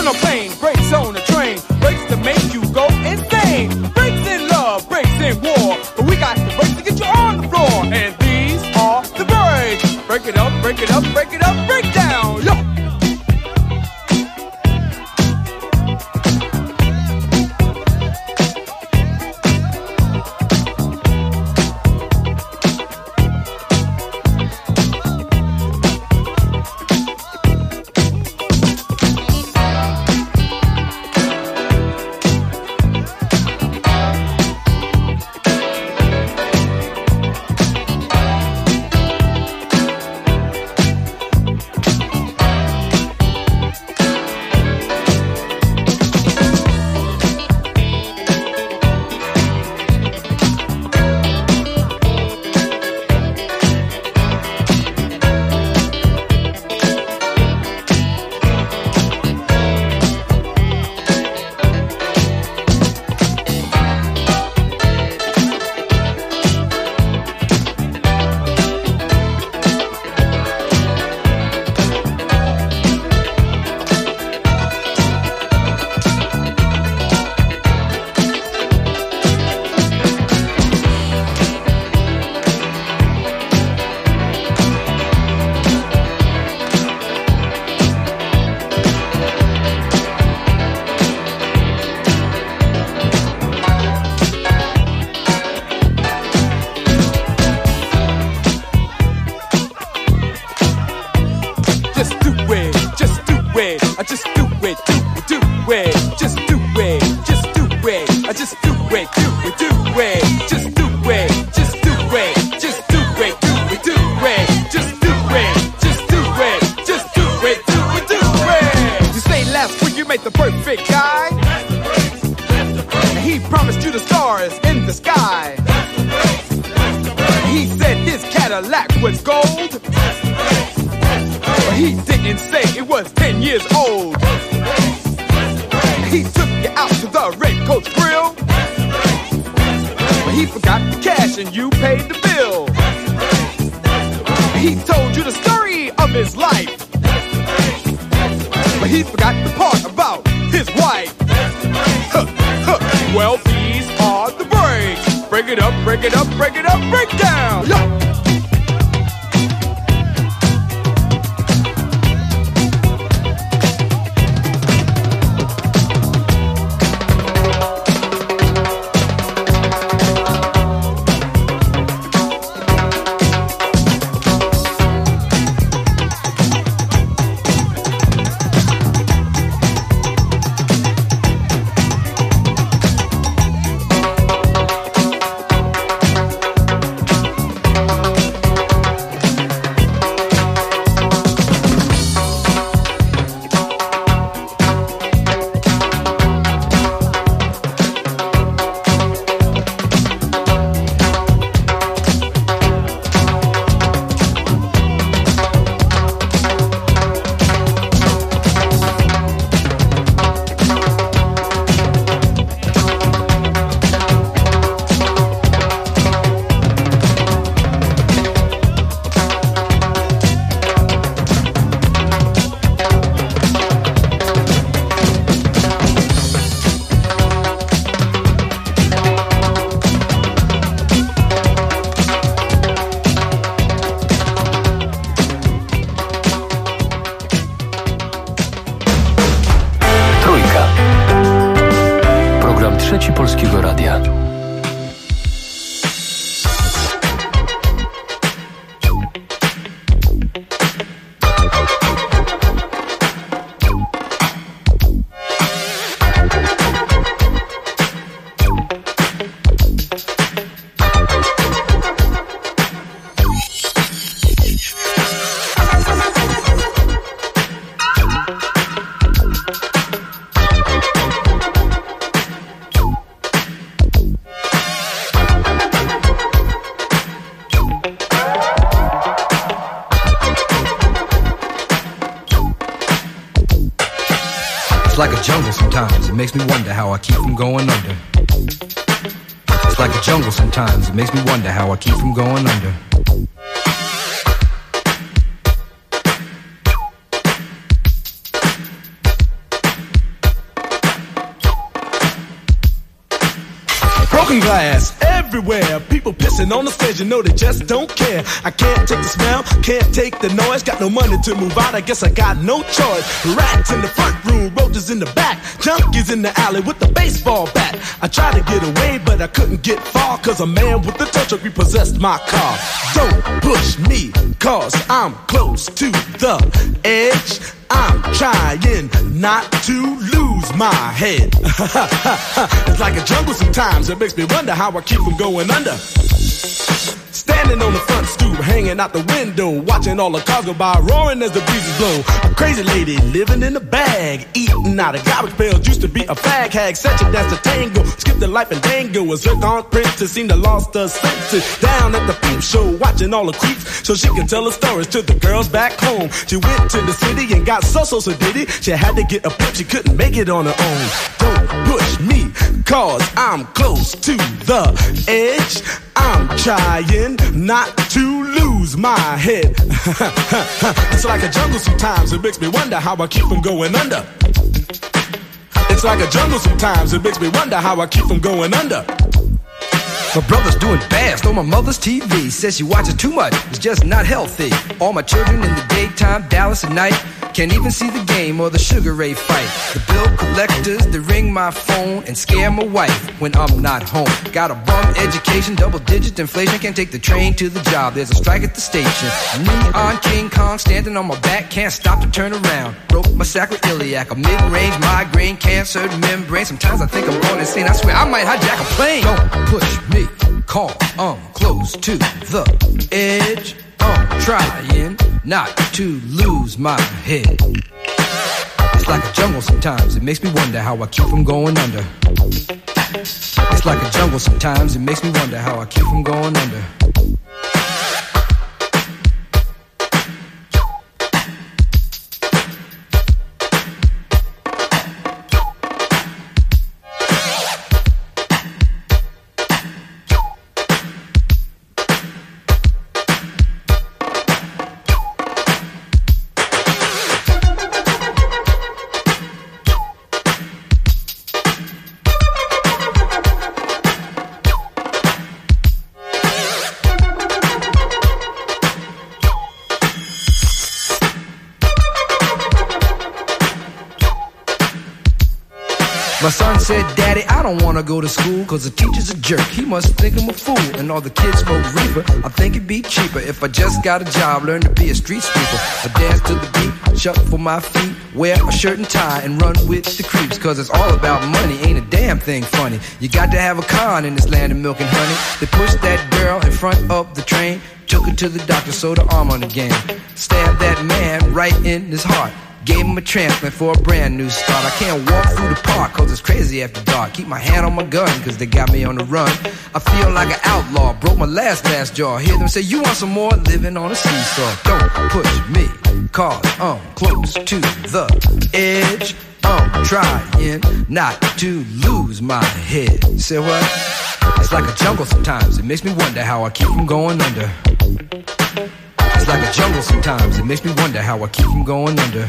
on a plane, brakes on a train, brakes to make you go insane. Brakes in love, brakes in war, but we got the brakes to get you on the floor. And these are the brakes. Break it up, break it up, break it up, break down. Yo. It's like a jungle sometimes, it makes me wonder how I keep from going under. It's like a jungle sometimes, it makes me wonder how I keep from going under. Broken glass everywhere. People pissing on the stage, you know they just don't care. I can't take the smell, can't take the noise. Got no money to move out, I guess I got no choice. Rats in the front room, roaches in the back, junkies in the alley with the baseball bat. I tried to get away, but I couldn't get far, cause a man with a tow truck repossessed my car. Don't push me, cause I'm close to the edge. I'm trying not to lose my head. It's like a jungle sometimes. It makes me wonder how I keep from going under. Standing on the front stoop, hanging out the window, watching all the cars go by, roaring as the breezes blow. A crazy lady living in a bag, eating out of garbage pails. Used to be a fag hag, such a dance to tango. Skipped the life and dango. A zircon princess seemed to lost her senses. Down at the peep show, watching all the creeps, so she could tell her stories to the girls back home. She went to the city and got so did it. She had to get a pimp, she couldn't make it on her own. Don't push me, cause I'm close to the edge. I'm trying not to lose my head. It's like a jungle sometimes, it makes me wonder how I keep from going under. It's like a jungle sometimes, it makes me wonder how I keep from going under. My brother's doing bad, stole my mother's TV. Says she watches too much, it's just not healthy. All my children in the daytime, Dallas at night. Can't even see the game or the Sugar Ray fight. The bill collectors, they ring my phone and scare my wife when I'm not home. Got a bum education, double-digit inflation. Can't take the train to the job, there's a strike at the station. Neon King Kong standing on my back, can't stop to turn around. Broke my sacroiliac, a mid-range migraine, cancer membrane. Sometimes I think I'm going insane, I swear I might hijack a plane. Don't push me, call, I'm close to the edge. I'm trying not to lose my head. It's like a jungle sometimes, it makes me wonder how I keep from going under. It's like a jungle sometimes, it makes me wonder how I keep from going under. My son said, Daddy, I don't wanna go to school, cause the teacher's a jerk, he must think I'm a fool. And all the kids smoke reefer, I think it'd be cheaper if I just got a job, learn to be a street sweeper. I dance to the beat, shuffle my feet, wear a shirt and tie, and run with the creeps. Cause it's all about money, ain't a damn thing funny. You got to have a con in this land of milk and honey. They pushed that girl in front of the train, took her to the doctor, sewed her arm on again. Stabbed that man right in his heart, gave him a transplant for a brand new start. I can't walk through the park cause it's crazy after dark. Keep my hand on my gun cause they got me on the run. I feel like an outlaw, broke my last jaw. Hear them say, you want some more? Living on a seesaw. Don't push me, cause I'm close to the edge. I'm trying not to lose my head. Say what? It's like a jungle sometimes, it makes me wonder how I keep from going under. It's like a jungle sometimes, it makes me wonder how I keep from going under.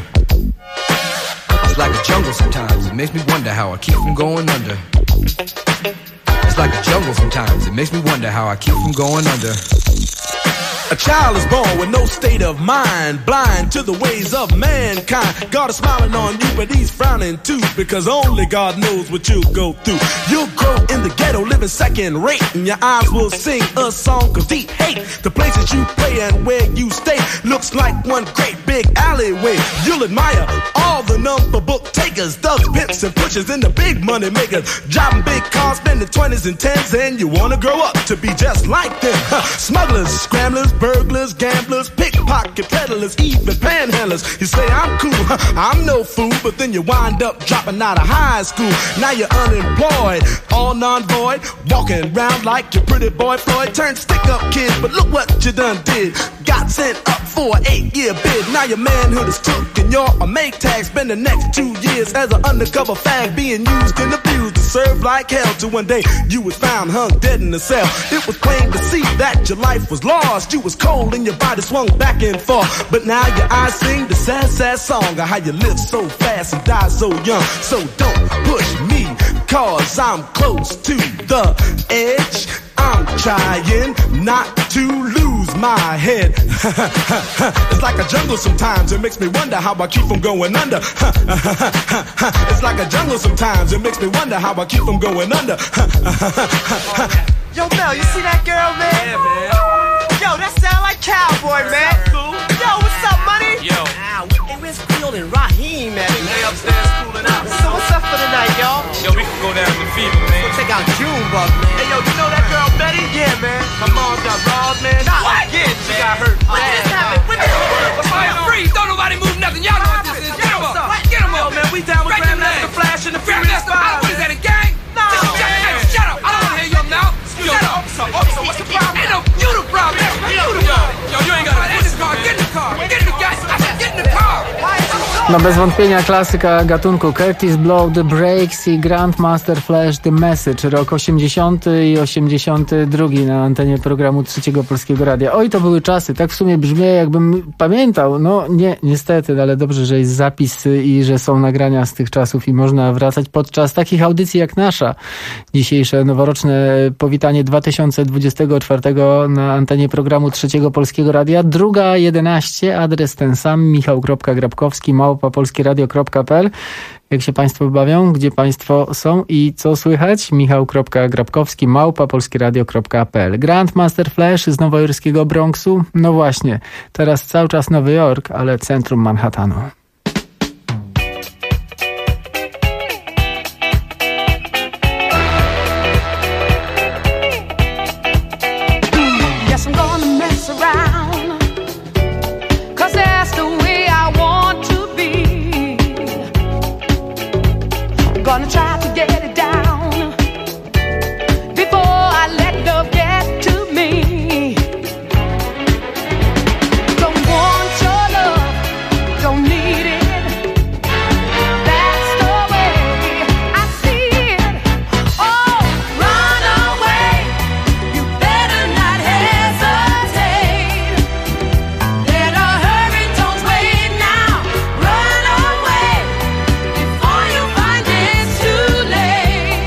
It's like a jungle sometimes, it makes me wonder how I keep from going under. It's like a jungle sometimes, it makes me wonder how I keep from going under. A child is born with no state of mind, blind to the ways of mankind. God is smiling on you, but he's frowning too, because only God knows what you'll go through. You'll grow in the ghetto, living second rate, and your eyes will sing a song of deep hate. The places you play and where you stay looks like one great big alleyway. You'll admire all the number book takers, thugs, pimps, and pushers, and the big money makers, driving big cars, spending 20s and 10s, and you wanna grow up to be just like them. Smugglers, scramblers, burglars, gamblers, pickpocket peddlers, even panhandlers. You say I'm cool, I'm no fool, but then you wind up dropping out of high school. Now you're unemployed, all non-void, walking around like your pretty boy Floyd. Turned stick-up kid, but look what you done did. Got sent up for an 8-year bid. Now your manhood is took and you're a make tag. Spend the next 2 years as an undercover fag, being used and abused to serve like hell. Till one day you was found hung dead in a cell. It was plain to see that your life was lost. You was cold and your body swung back and forth, but now your eyes sing the sad, sad song of how you live so fast and die so young. So don't push me, 'cause I'm close to the edge. I'm trying not to lose my head. It's like a jungle sometimes, it makes me wonder how I keep from going under. It's like a jungle sometimes, it makes me wonder how I keep from going under. Yo, Mel, you see that girl, man? Yeah, man. Yo, that sound like Cowboy, man. Cool. Yo, what's up, money? Yo. Hey, where's Field and Raheem, man? They upstairs cooling out. So what's up for the night, y'all? Yo, we can go down to the Fever, man. We'll take out Junebug, man. Hey, yo, you know that girl Betty? Yeah, man. Her mom got robbed, man. What? Yeah, she got hurt. What just happened? What the hell? Fire free. Don't nobody move nothing. Y'all know what this is. Get him up. Get him up. Yo, man, we down with Grandmaster Flash and the Furious Five. What is that, a gang? No, Hey, shut up. I don't want to hear your mouth. Shut up. Officer, what's the problem? Ain't no you the problem. Yo, you ain't got to get in the car. Get in the car. Get in the gas. Get in the car. No bez wątpienia klasyka gatunku Curtis Blow, The Breaks i Grandmaster Flash, The Message, rok 80 i 82 na antenie programu Trzeciego Polskiego Radia. Oj, to były czasy, tak w sumie brzmi, jakbym pamiętał. No nie, niestety, ale dobrze, że jest zapis i że są nagrania z tych czasów i można wracać podczas takich audycji jak nasza. Dzisiejsze noworoczne powitanie 2024 na antenie programu Trzeciego Polskiego Radia. 2:11, adres ten sam, michał.grabkowski@polskieradio.pl. Jak się Państwo bawią, gdzie Państwo są i co słychać? michał.grabkowski@polskieradio.pl. Grandmaster Flash z nowojorskiego Bronxu? No właśnie, teraz cały czas Nowy Jork, ale centrum Manhattanu. Gonna try to get it down before I let love get to me. Don't want your love, don't need it. That's the way I see it. Oh, run away, you better not hesitate. Let a hurricane's wait now. Run away before you find it's too late.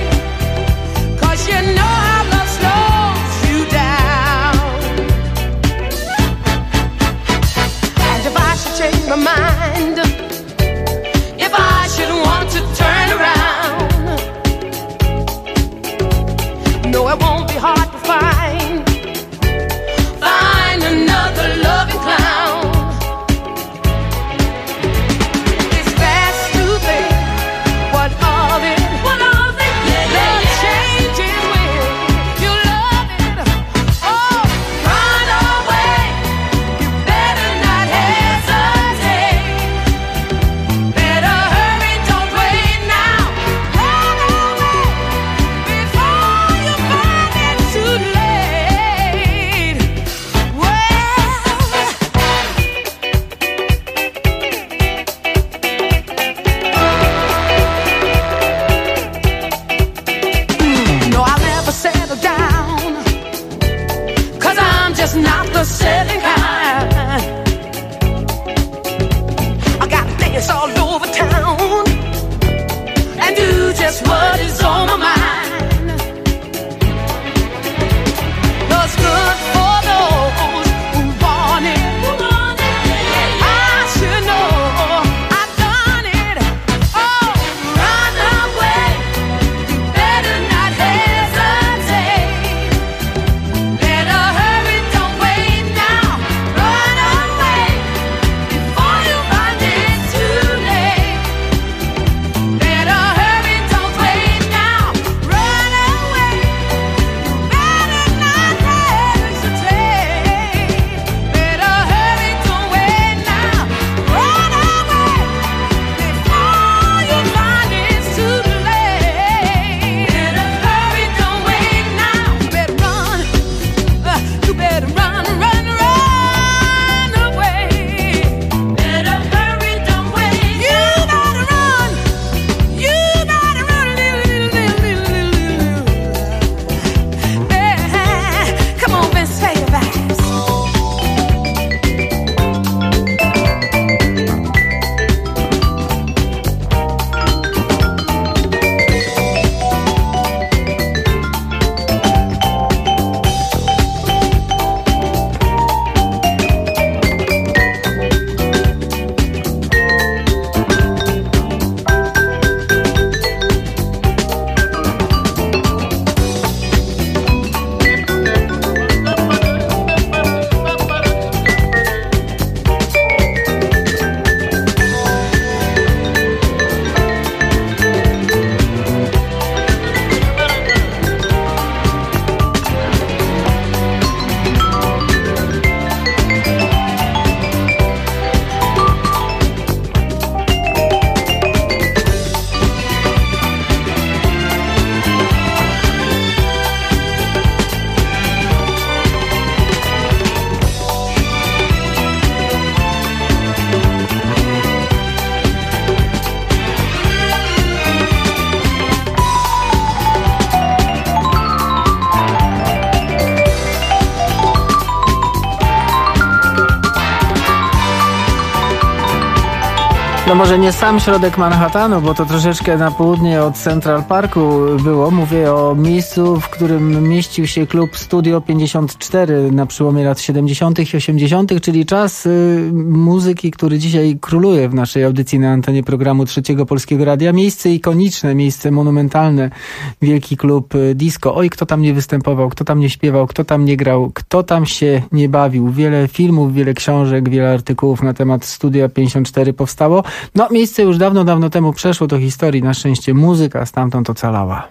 No może nie sam środek Manhattanu, bo to troszeczkę na południe od Central Parku było. Mówię o miejscu, w którym mieścił się klub Studio 54 na przełomie lat 70. i 80., czyli czas muzyki, który dzisiaj króluje w naszej audycji na antenie programu Trzeciego Polskiego Radia. Miejsce ikoniczne, miejsce monumentalne, wielki klub disco. Oj, kto tam nie występował, kto tam nie śpiewał, kto tam nie grał, kto tam się nie bawił. Wiele filmów, wiele książek, wiele artykułów na temat Studia 54 powstało. No, miejsce już dawno, dawno temu przeszło do historii. Na szczęście muzyka stamtąd ocalała.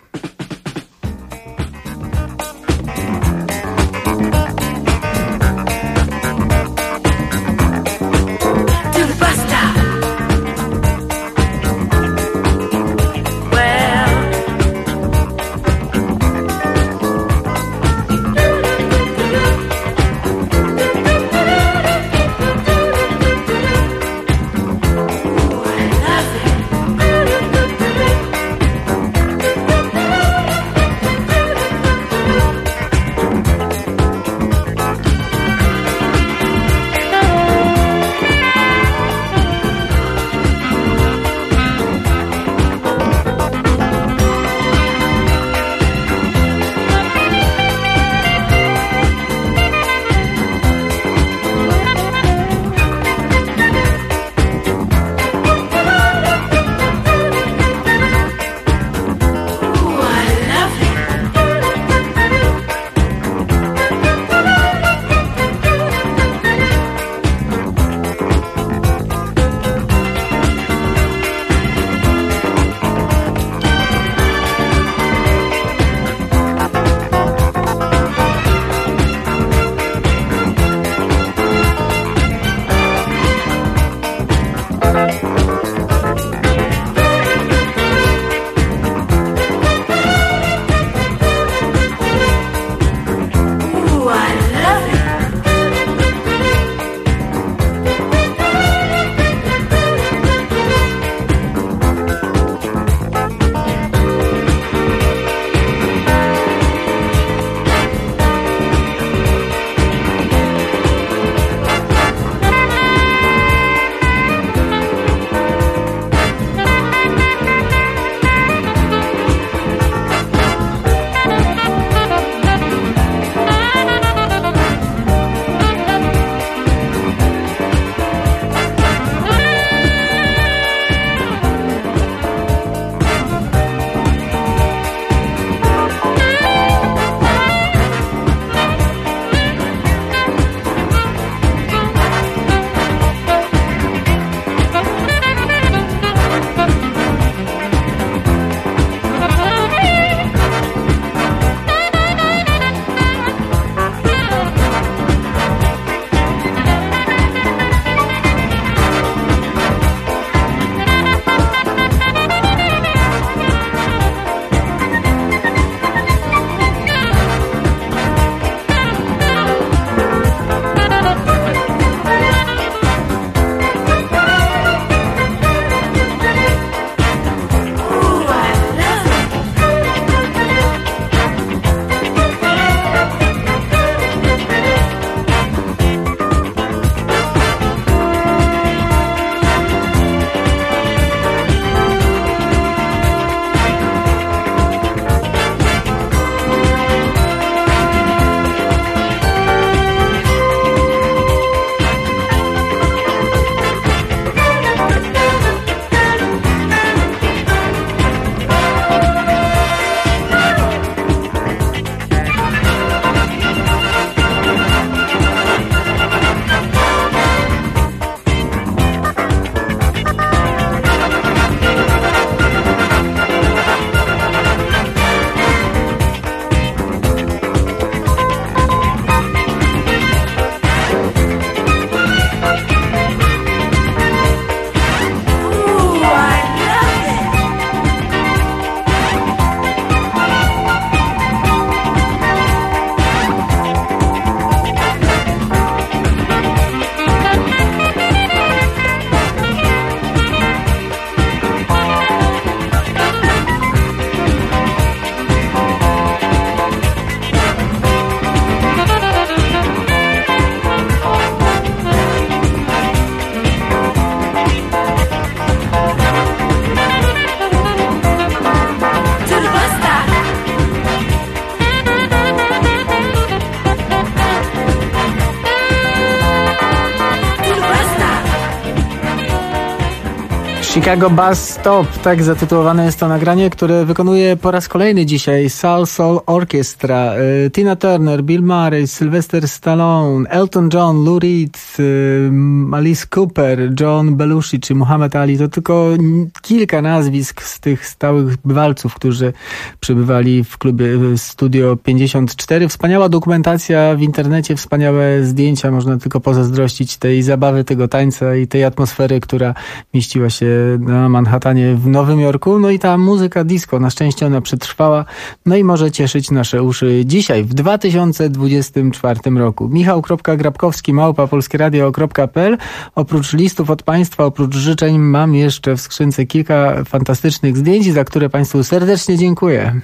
Chicago Bus Stop, tak zatytułowane jest to nagranie, które wykonuje po raz kolejny dzisiaj Soul Orchestra. Tina Turner, Bill Murray, Sylvester Stallone, Elton John, Lou Reed, Alice Cooper, John Belushi czy Muhammad Ali. To tylko kilka nazwisk z tych stałych bywalców, którzy przybywali w klubie Studio 54. Wspaniała dokumentacja w internecie, wspaniałe zdjęcia. Można tylko pozazdrościć tej zabawy, tego tańca i tej atmosfery, która mieściła się na Manhattanie w Nowym Jorku. No i ta muzyka disco, na szczęście ona przetrwała, no i może cieszyć nasze uszy dzisiaj, w 2024 roku. Michał.grabkowski@polskieradio.pl. Oprócz listów od Państwa, oprócz życzeń mam jeszcze w skrzynce kilka fantastycznych zdjęć, za które Państwu serdecznie dziękuję.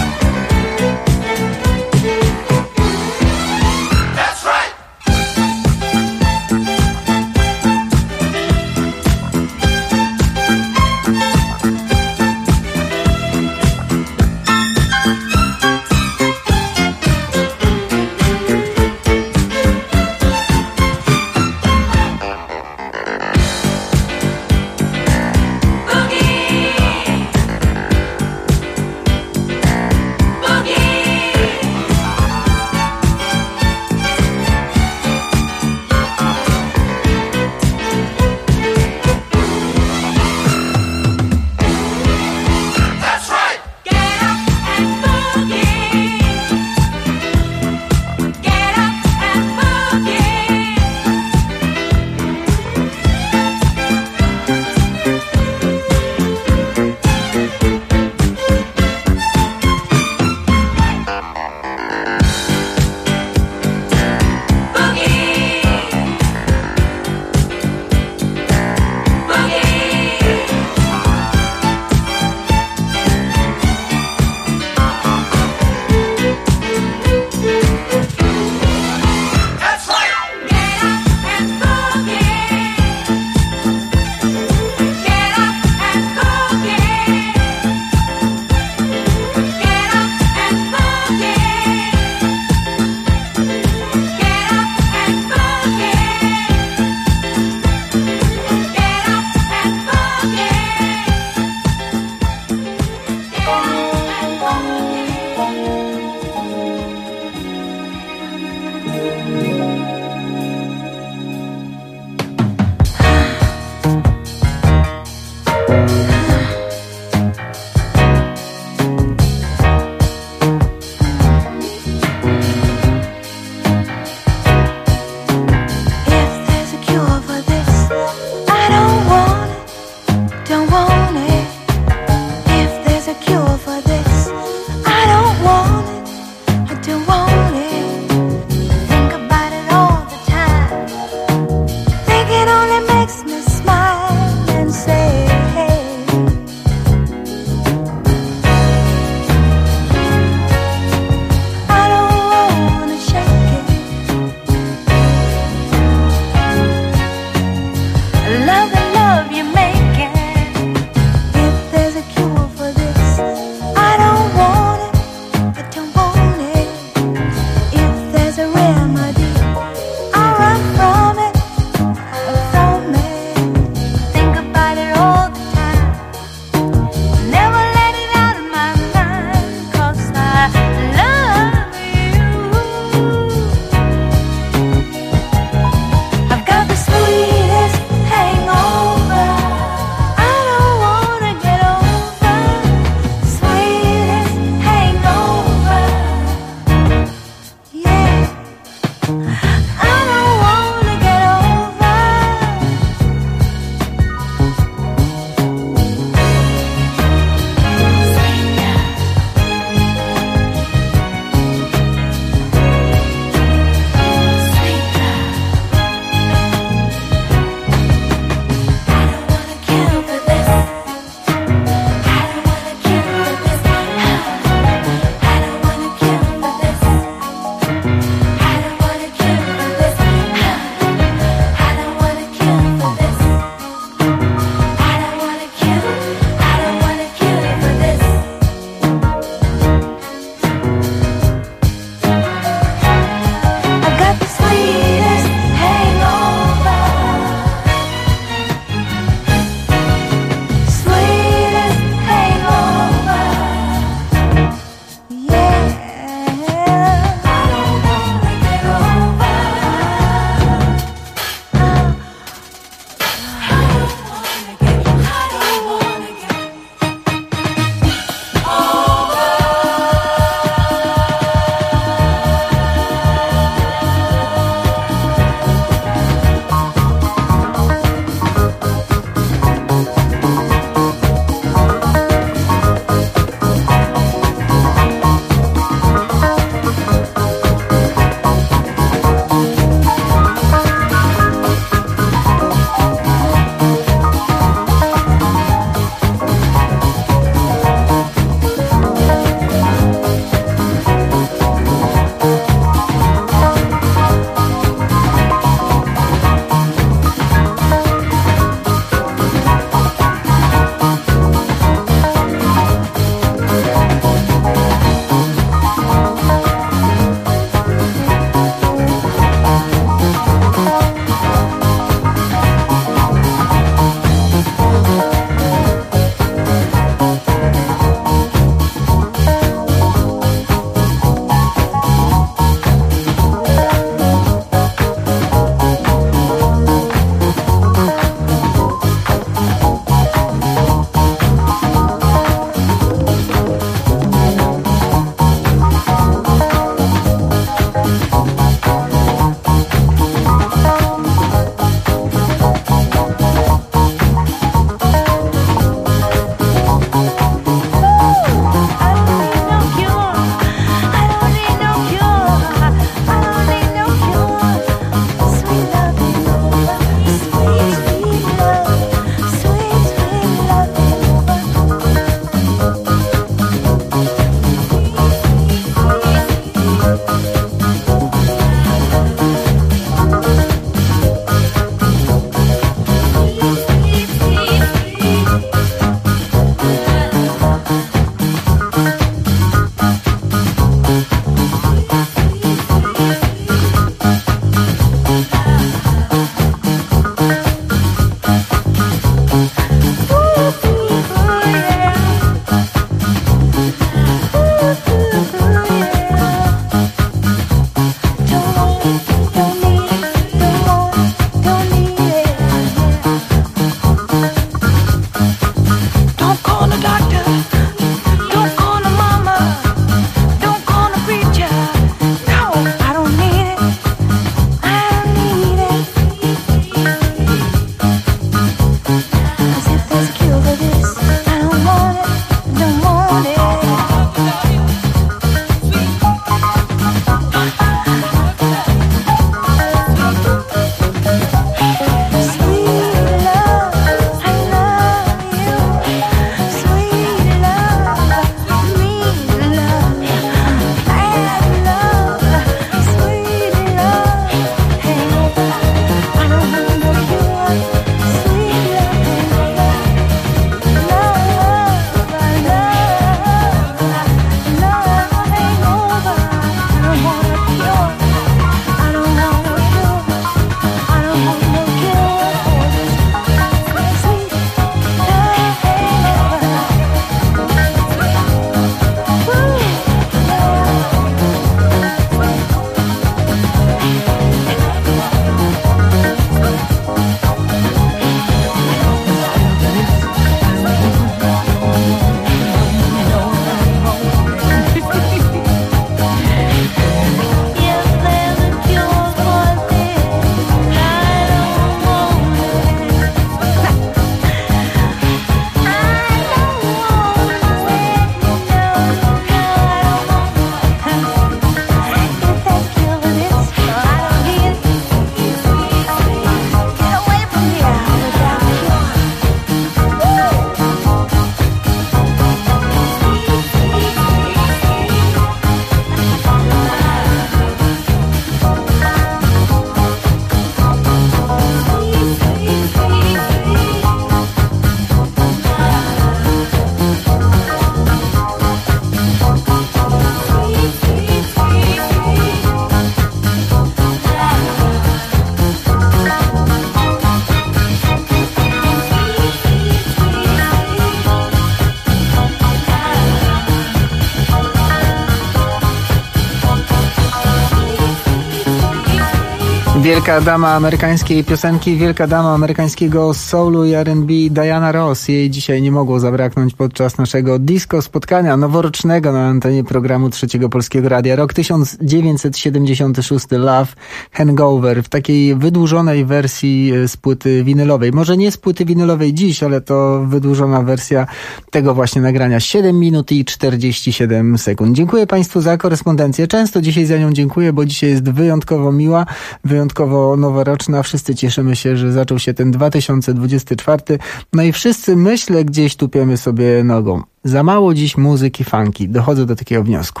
Wielka dama amerykańskiej piosenki, wielka dama amerykańskiego soulu i R&B Diana Ross. Jej dzisiaj nie mogło zabraknąć podczas naszego disco spotkania noworocznego na antenie programu Trzeciego Polskiego Radia. Rok 1976, Love Hangover, w takiej wydłużonej wersji z płyty winylowej. Może nie z płyty winylowej dziś, ale to wydłużona wersja tego właśnie nagrania. 7 minut i 47 sekund. Dziękuję Państwu za korespondencję. Często dzisiaj za nią dziękuję, bo dzisiaj jest wyjątkowo miła, wyjątkowo noworoczna. Wszyscy cieszymy się, że zaczął się ten 2024. No i wszyscy, myślę, gdzieś tupiemy sobie nogą. Za mało dziś muzyki funky. Dochodzę do takiego wniosku.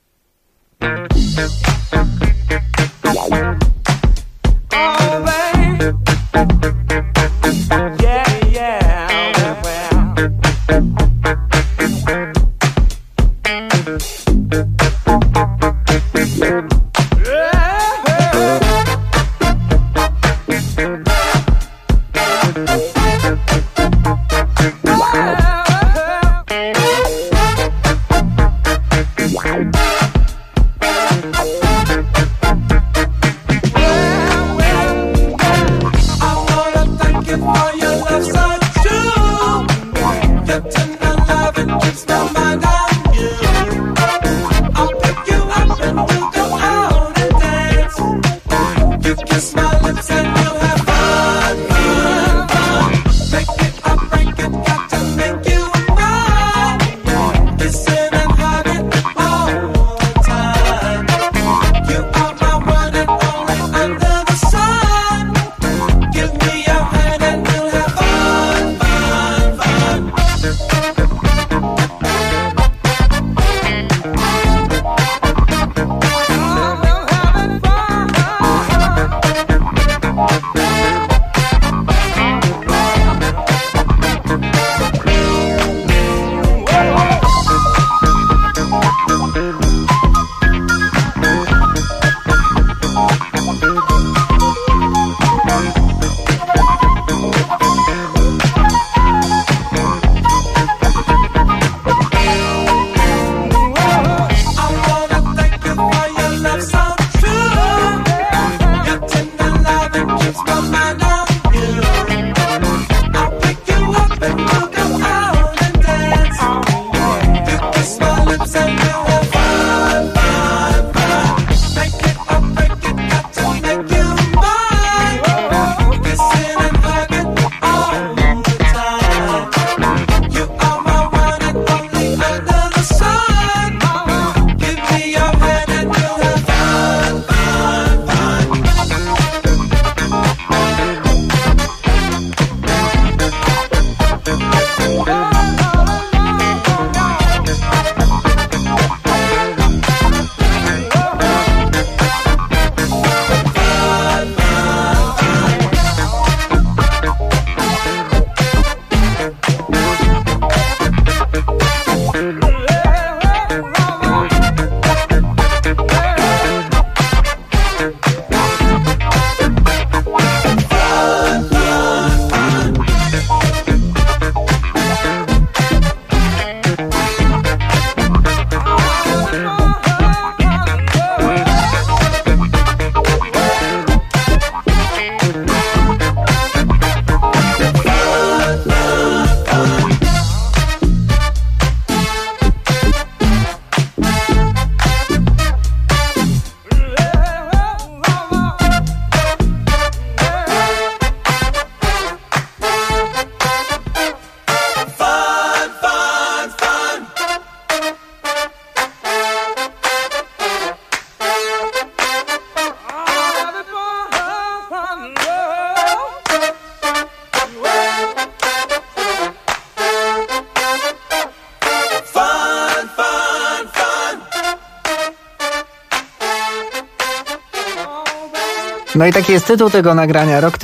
No i taki jest tytuł tego nagrania. Rok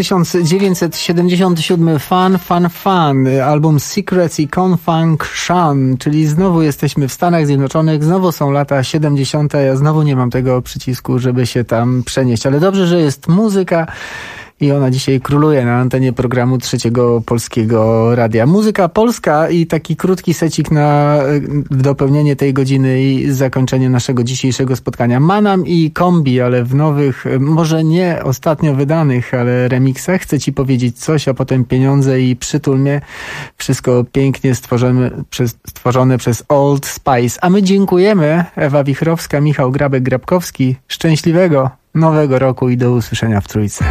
1977. Fun, Fun, Fun. Album Secrets i Confunction. Czyli znowu jesteśmy w Stanach Zjednoczonych. Znowu są lata 70. Ja znowu nie mam tego przycisku, żeby się tam przenieść. Ale dobrze, że jest muzyka i ona dzisiaj króluje na antenie programu Trzeciego Polskiego Radia. Muzyka polska i taki krótki secik na dopełnienie tej godziny i zakończenie naszego dzisiejszego spotkania. Manam i Kombi, ale w nowych, może nie ostatnio wydanych, ale remixach. Chcę ci powiedzieć coś, a potem pieniądze i przytul mnie. Wszystko pięknie stworzone przez Old Spice. A my dziękujemy. Ewa Wichrowska, Michał Grabek-Grabkowski. Szczęśliwego nowego roku i do usłyszenia w Trójce.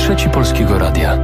Trzeci Polskiego Radia.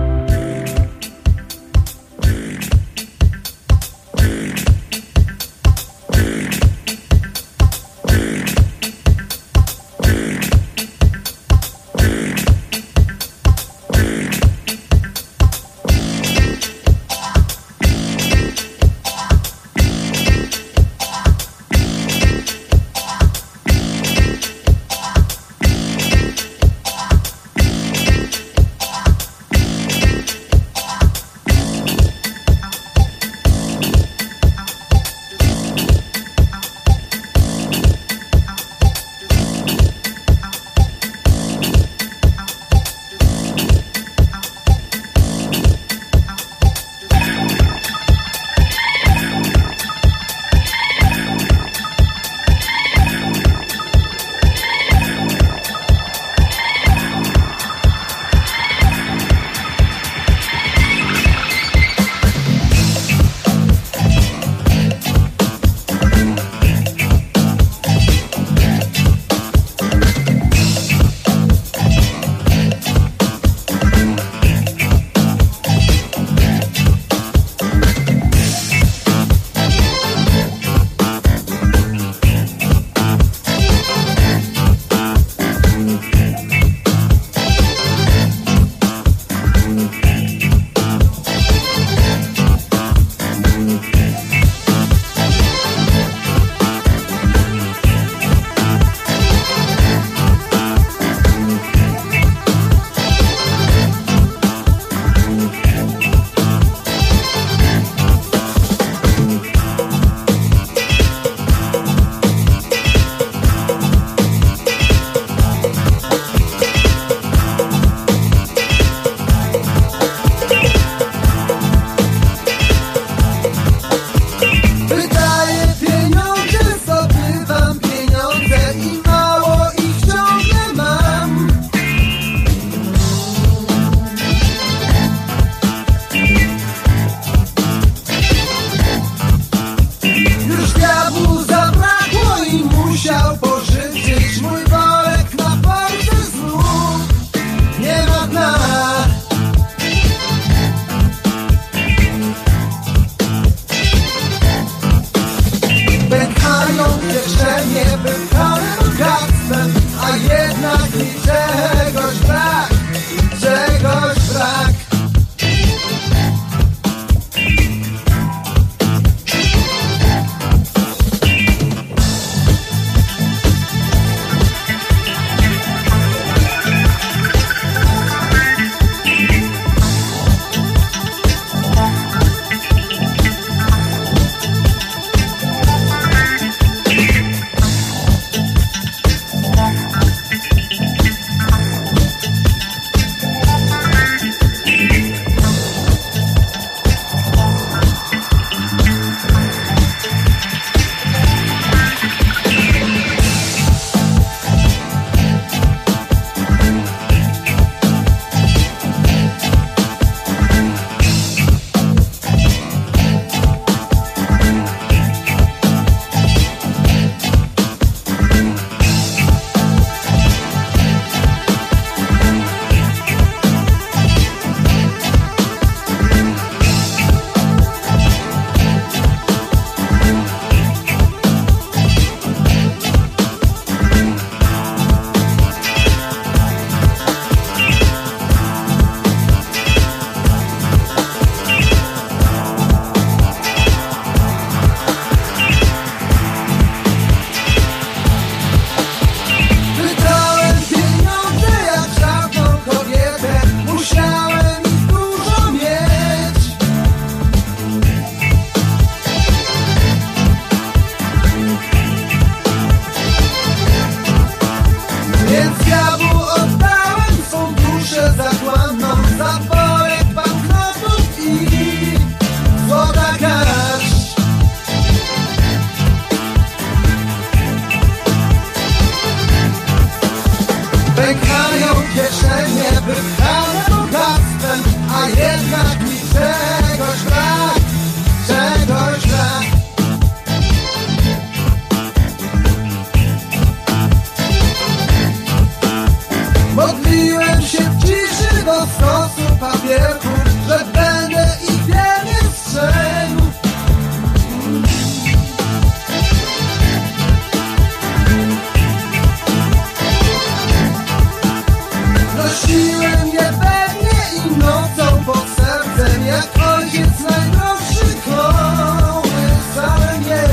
nocą pod sercem, jak ojciec najdroższy kołysał mnie.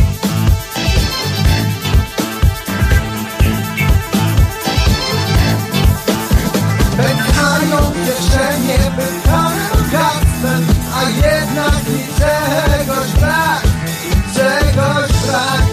Pękają kieszenie, pękają bogactwem, a jednak mi czegoś brak, czegoś brak.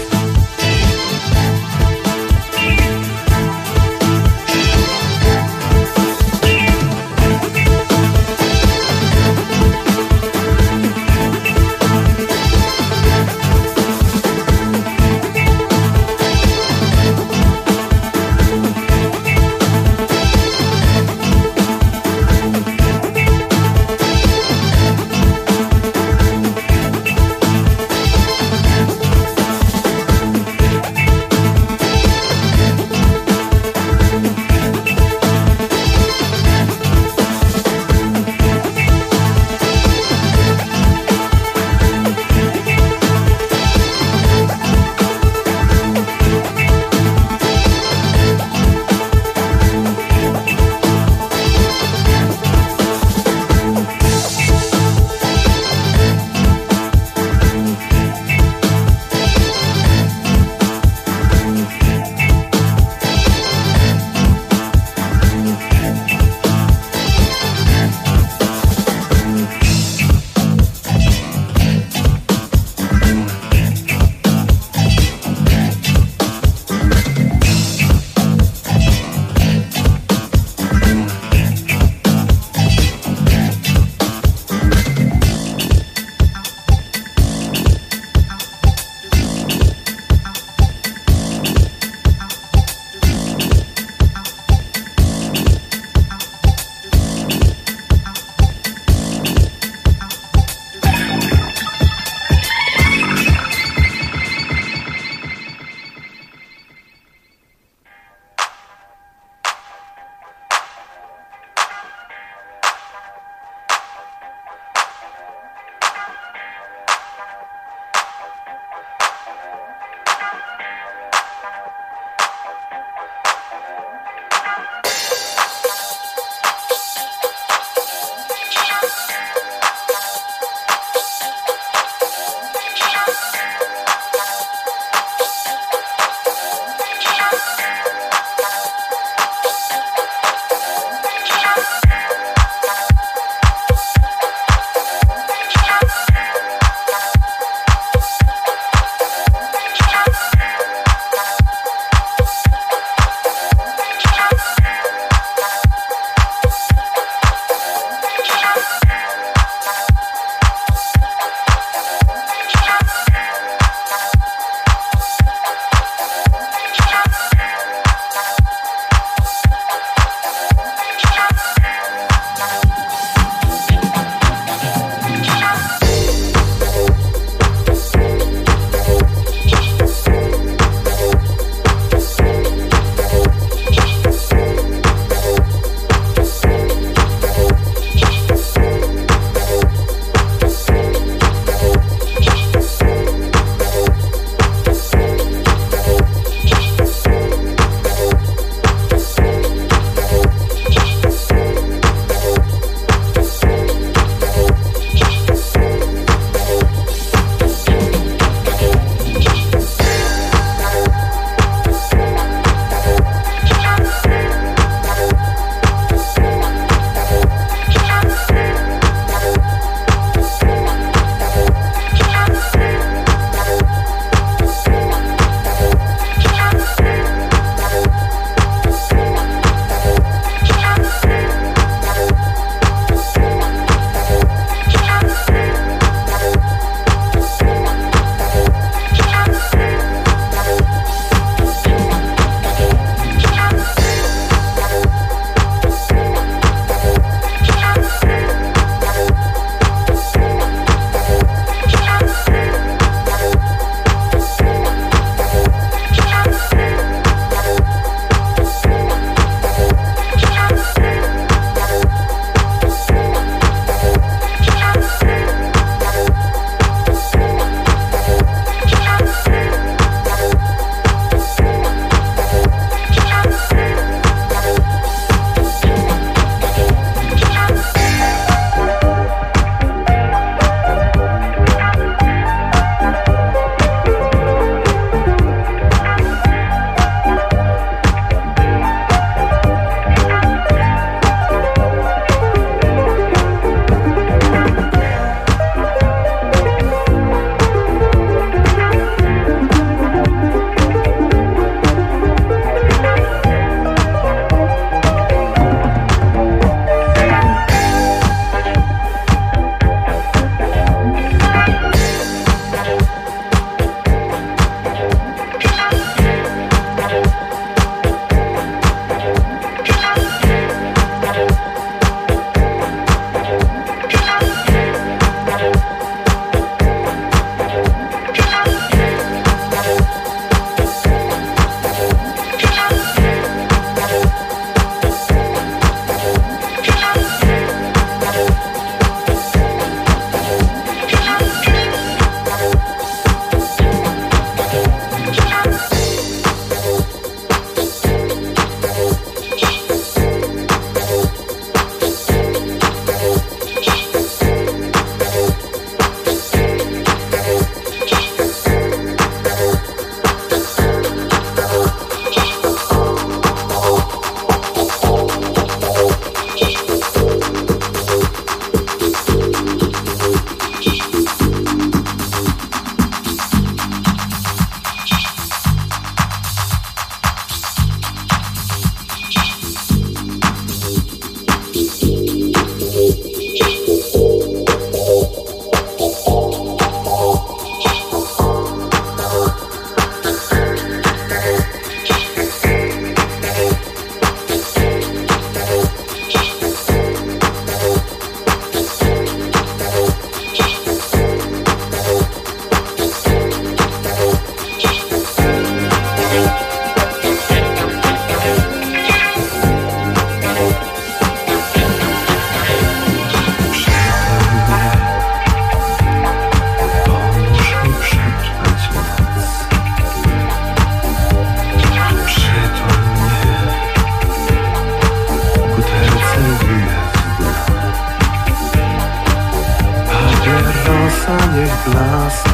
blask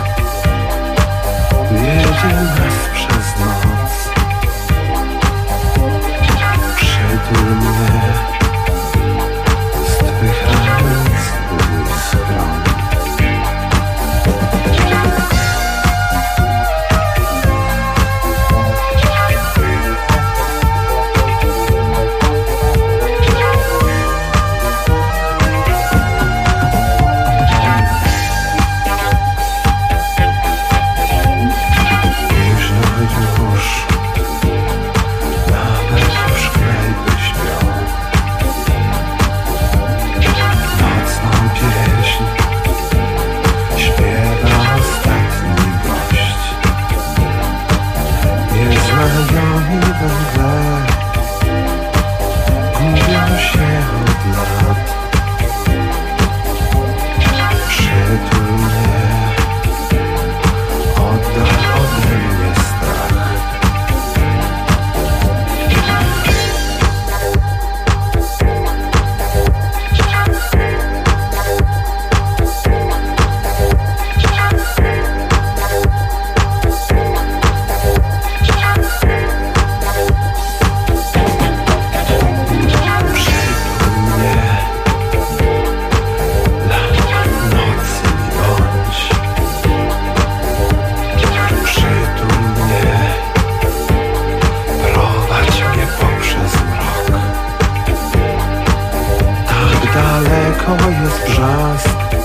wiedzie nas przez noc. Przytul mnie, stwychając mój schron. Daleko jest brzask